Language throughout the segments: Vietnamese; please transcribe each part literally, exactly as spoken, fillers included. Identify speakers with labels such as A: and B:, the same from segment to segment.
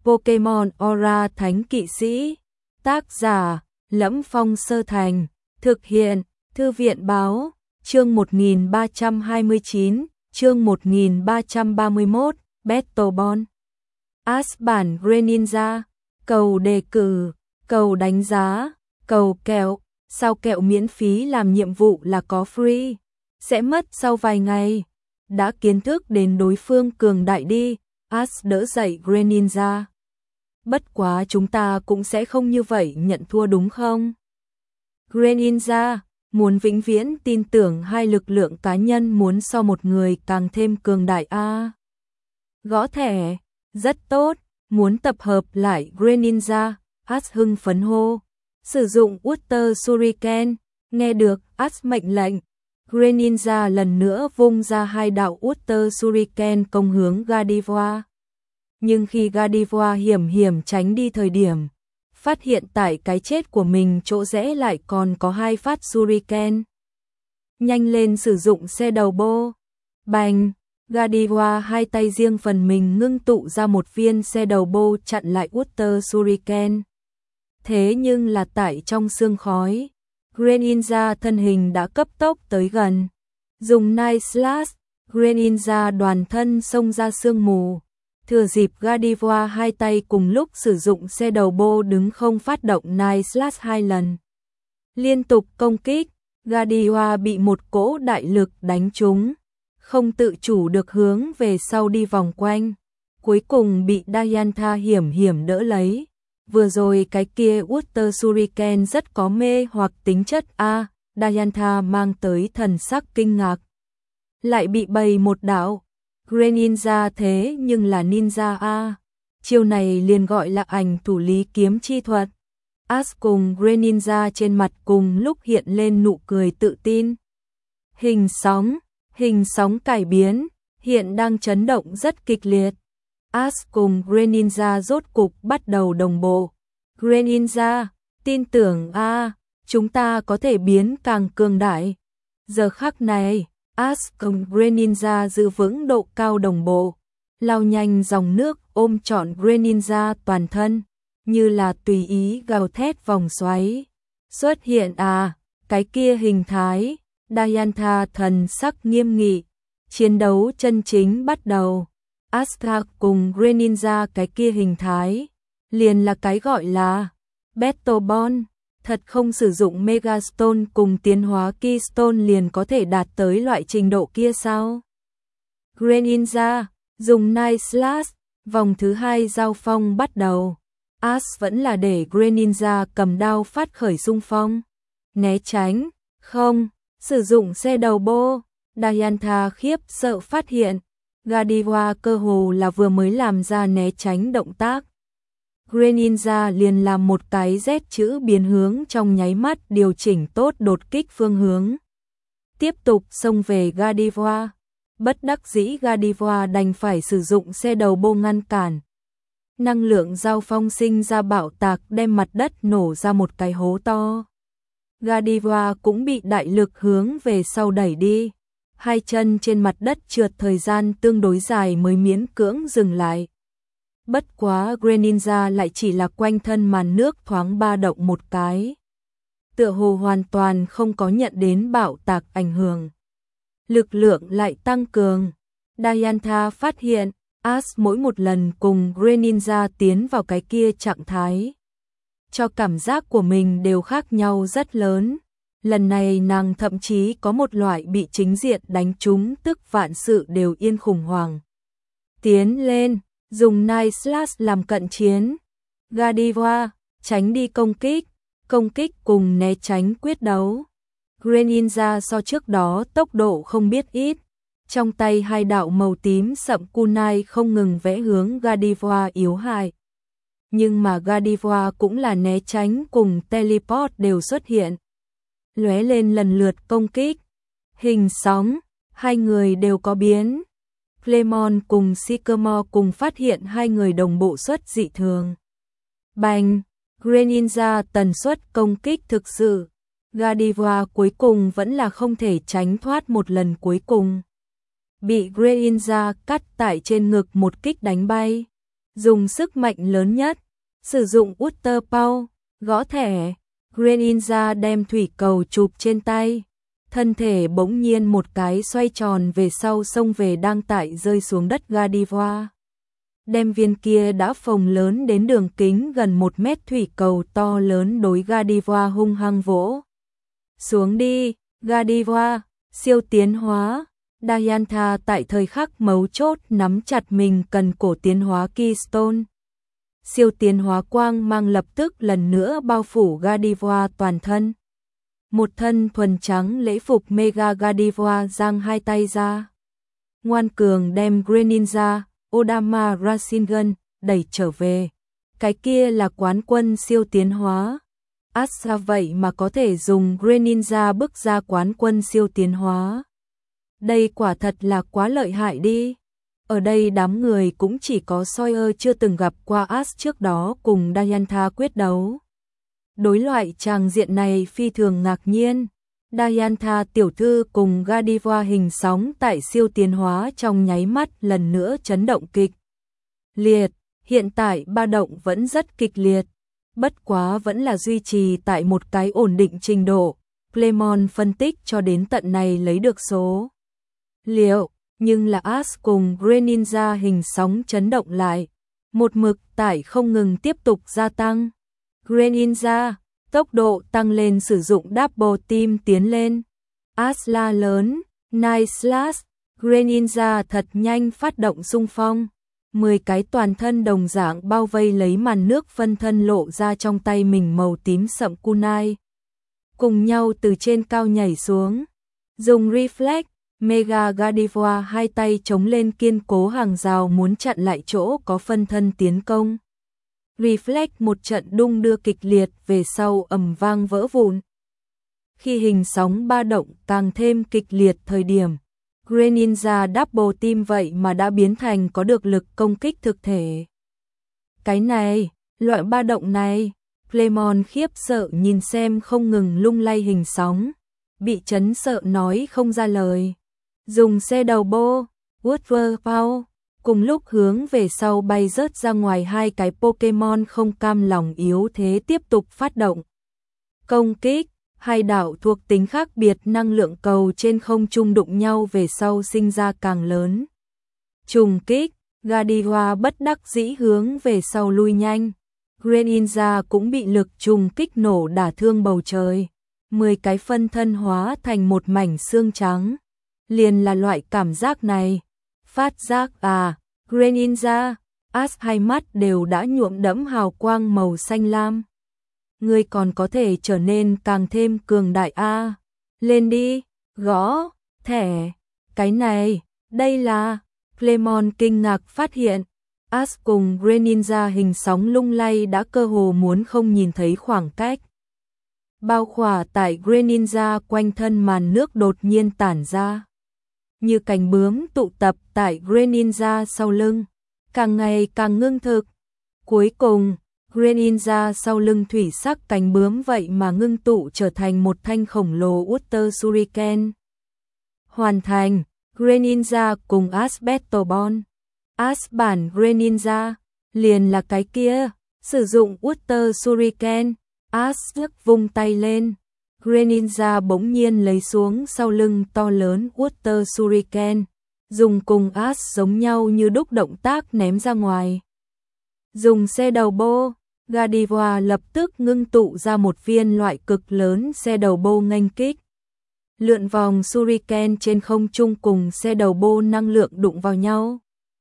A: Pokemon Aura Thánh Kỵ Sĩ. Tác giả: Lẫm Phong Sơ Thành. Thực hiện: Thư viện Báo. Chương một nghìn ba trăm hai mươi chín, chương một nghìn ba trăm ba mươi mốt, Battleball. As bản Greninja. Cầu đề cử, cầu đánh giá, cầu kẹo. Sao kẹo miễn phí làm nhiệm vụ là có free. Sẽ mất sau vài ngày. Đã kiến thức đến đối phương cường đại đi. As đỡ dậy Greninja. Bất quá chúng ta cũng sẽ không như vậy nhận thua đúng không? Greninja muốn vĩnh viễn tin tưởng hai lực lượng cá nhân muốn so một người càng thêm cường đại a. À, gõ thẻ, rất tốt, muốn tập hợp lại Greninja, As hưng phấn hô. Sử dụng Water Shuriken, nghe được As mệnh lệnh. Greninja lần nữa vung ra hai đạo Water Shuriken công hướng Gardevoir. Nhưng khi Gardevoir hiểm hiểm tránh đi thời điểm, phát hiện tại cái chết của mình chỗ rẽ lại còn có hai phát Shuriken. Nhanh lên sử dụng xe đầu bô. Bành, Gardevoir hai tay riêng phần mình ngưng tụ ra một viên xe đầu bô chặn lại Water Shuriken. Thế nhưng là tại trong sương khói, Greninja thân hình đã cấp tốc tới gần. Dùng Night Slash, Greninja đoàn thân xông ra sương mù. Thừa dịp Gardevoir hai tay cùng lúc sử dụng xe đầu bô đứng không phát động Night Slash hai lần. Liên tục công kích, Gardevoir bị một cỗ đại lực đánh trúng, không tự chủ được hướng về sau đi vòng quanh. Cuối cùng bị Diantha hiểm hiểm đỡ lấy. Vừa rồi cái kia Water Shuriken rất có mê hoặc tính chất a, à, Diantha mang tới thần sắc kinh ngạc. Lại bị bày một đạo. Greninja thế nhưng là ninja a. Chiêu này liền gọi là ảnh thủ lý kiếm chi thuật. As cùng Greninja trên mặt cùng lúc hiện lên nụ cười tự tin. Hình sóng, hình sóng cải biến, hiện đang chấn động rất kịch liệt. As cùng Greninja rốt cục bắt đầu đồng bộ. Greninja, tin tưởng a, à, chúng ta có thể biến càng cường đại. Giờ khắc này, As cùng Greninja giữ vững độ cao đồng bộ, lao nhanh dòng nước ôm trọn Greninja toàn thân, như là tùy ý gào thét vòng xoáy. Xuất hiện à, cái kia hình thái, Diantha thần sắc nghiêm nghị, chiến đấu chân chính bắt đầu. Asta cùng Greninja cái kia hình thái, liền là cái gọi là Battleball. Thật không sử dụng Megastone cùng tiến hóa Keystone liền có thể đạt tới loại trình độ kia sao? Greninja dùng Night Slash, vòng thứ hai giao phong bắt đầu. As vẫn là để Greninja cầm đao phát khởi xung phong. Né tránh, không, sử dụng xe đầu bô. Diantha khiếp sợ phát hiện, Gardevoir cơ hồ là vừa mới làm ra né tránh động tác. Greninja liền làm một cái Z chữ biến hướng trong nháy mắt điều chỉnh tốt đột kích phương hướng. Tiếp tục xông về Gardevoir. Bất đắc dĩ Gardevoir đành phải sử dụng xe đầu bô ngăn cản. Năng lượng giao phong sinh ra bạo tạc đem mặt đất nổ ra một cái hố to. Gardevoir cũng bị đại lực hướng về sau đẩy đi. Hai chân trên mặt đất trượt thời gian tương đối dài mới miễn cưỡng dừng lại. Bất quá Greninja lại chỉ là quanh thân màn nước thoáng ba động một cái. Tựa hồ hoàn toàn không có nhận đến bạo tạc ảnh hưởng. Lực lượng lại tăng cường. Diantha phát hiện, As mỗi một lần cùng Greninja tiến vào cái kia trạng thái, cho cảm giác của mình đều khác nhau rất lớn. Lần này nàng thậm chí có một loại bị chính diện đánh trúng tức vạn sự đều yên khủng hoảng. Tiến lên, dùng Night Slash làm cận chiến. Gardevoir, tránh đi công kích, công kích cùng né tránh quyết đấu. Greninja so trước đó tốc độ không biết ít. Trong tay hai đạo màu tím sậm kunai không ngừng vẽ hướng Gardevoir yếu hại. Nhưng mà Gardevoir cũng là né tránh cùng teleport đều xuất hiện. Lóe lên lần lượt công kích. Hình sóng, hai người đều có biến. Clemon cùng Sycamore cùng phát hiện hai người đồng bộ xuất dị thường. Bành, Greninja tần suất công kích thực sự. Gardevoir cuối cùng vẫn là không thể tránh thoát một lần cuối cùng. Bị Greninja cắt tại trên ngực một kích đánh bay. dùng sức mạnh lớn nhất, sử dụng Utter Power, gõ thẻ, Greninja đem thủy cầu chụp trên tay. Thân thể bỗng nhiên một cái xoay tròn về sau xông về đang tại rơi xuống đất Gardevoir. Đem viên kia đã phồng lớn đến đường kính gần một mét thủy cầu to lớn đối Gardevoir hung hăng vỗ. Xuống đi, Gardevoir, siêu tiến hóa. Diantha tại thời khắc mấu chốt nắm chặt mình cần cổ tiến hóa Keystone. Siêu tiến hóa quang mang lập tức lần nữa bao phủ Gardevoir toàn thân. Một thân thuần trắng lễ phục Mega Gardevoir giang hai tay ra. Ngoan cường đem Greninja, Odama Rasengan đẩy trở về. Cái kia là quán quân siêu tiến hóa. Asa vậy mà có thể dùng Greninja bức ra quán quân siêu tiến hóa. Đây quả thật là quá lợi hại đi. Ở đây đám người cũng chỉ có Sawyer chưa từng gặp qua Ash trước đó cùng Diantha quyết đấu. Đối loại tràng diện này phi thường ngạc nhiên. Diantha tiểu thư cùng Gardevoir hình sóng tại siêu tiến hóa trong nháy mắt lần nữa chấn động kịch liệt. Hiện tại ba động vẫn rất kịch liệt, bất quá vẫn là duy trì tại một cái ổn định trình độ. Clemon phân tích cho đến tận này lấy được số liệu, nhưng là Ash cùng Greninja hình sóng chấn động lại, một mực tại không ngừng tiếp tục gia tăng. Greninja tốc độ tăng lên sử dụng double team tiến lên. Ash la lớn, Night Slash, Greninja thật nhanh phát động xung phong. mười cái toàn thân đồng dạng bao vây lấy màn nước phân thân lộ ra trong tay mình màu tím sậm kunai. Cùng nhau từ trên cao nhảy xuống. Dùng Reflect, Mega Gardevoir hai tay chống lên kiên cố hàng rào muốn chặn lại chỗ có phân thân tiến công. Reflect một trận đung đưa kịch liệt về sau ầm vang vỡ vụn. Khi hình sóng ba động càng thêm kịch liệt thời điểm, Greninja double team vậy mà đã biến thành có được lực công kích thực thể. Cái này, loại ba động này, Clemon khiếp sợ nhìn xem không ngừng lung lay hình sóng, bị chấn sợ nói không ra lời. Dùng xe đầu bô, Utter Power, cùng lúc hướng về sau bay rớt ra ngoài hai cái Pokemon không cam lòng yếu thế tiếp tục phát động. Công kích, hai đạo thuộc tính khác biệt năng lượng cầu trên không trung đụng nhau về sau sinh ra càng lớn. Trùng kích, Gardevoir bất đắc dĩ hướng về sau lui nhanh. Greninja cũng bị lực trùng kích nổ đả thương bầu trời. mười cái phân thân hóa thành một mảnh xương trắng. Liền là loại cảm giác này. Phát giác à, Greninja, Ash hai mắt đều đã nhuộm đẫm hào quang màu xanh lam. Ngươi còn có thể trở nên càng thêm cường đại a. À. Lên đi, gõ, thẻ. Cái này, đây là... Clemon kinh ngạc phát hiện, Ash cùng Greninja hình sóng lung lay đã cơ hồ muốn không nhìn thấy khoảng cách. Bao khỏa tại Greninja quanh thân màn nước đột nhiên tản ra. Như cánh bướm tụ tập tại Greninja sau lưng, càng ngày càng ngưng thực. Cuối cùng, Greninja sau lưng thủy sắc cánh bướm vậy mà ngưng tụ trở thành một thanh khổng lồ Utter Shuriken. Hoàn thành, Greninja cùng Ash Battle Bond. Ash bản Greninja, liền là cái kia, sử dụng Utter Shuriken, Ash nhấc vung tay lên. Greninja bỗng nhiên lấy xuống sau lưng to lớn Utter Shuriken, dùng cùng Ash giống nhau như đúc động tác ném ra ngoài. Dùng xe đầu bô, Gardevoir lập tức ngưng tụ ra một viên loại cực lớn xe đầu bô nghênh kích. Lượn vòng Shuriken trên không trung cùng xe đầu bô năng lượng đụng vào nhau.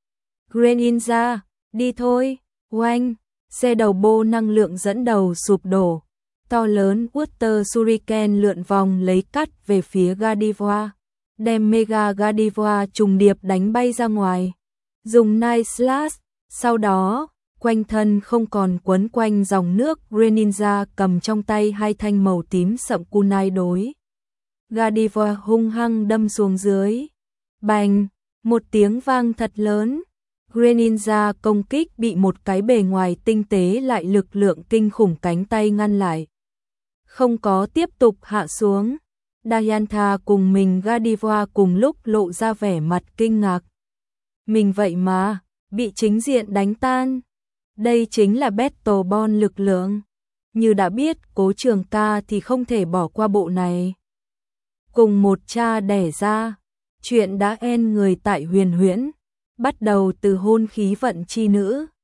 A: Greninja, đi thôi, oanh, xe đầu bô năng lượng dẫn đầu sụp đổ. To lớn Utter Shuriken lượn vòng lấy cắt về phía Gardevoir, đem Mega Gardevoir trùng điệp đánh bay ra ngoài. Dùng Night Slash, sau đó, quanh thân không còn quấn quanh dòng nước, Greninja cầm trong tay hai thanh màu tím sậm kunai đối. Gardevoir hung hăng đâm xuống dưới. Bành, một tiếng vang thật lớn. Greninja công kích bị một cái bề ngoài tinh tế lại lực lượng kinh khủng cánh tay ngăn lại. Không có tiếp tục hạ xuống. Diantha cùng mình Gardevoir cùng lúc lộ ra vẻ mặt kinh ngạc. Mình vậy mà, bị chính diện đánh tan. Đây chính là Battle Bond lực lượng. Như đã biết, Cố Trường Ca thì không thể bỏ qua bộ này. Cùng một cha đẻ ra, chuyện đã end người tại Huyền Huyễn, bắt đầu từ hôn khí vận chi nữ.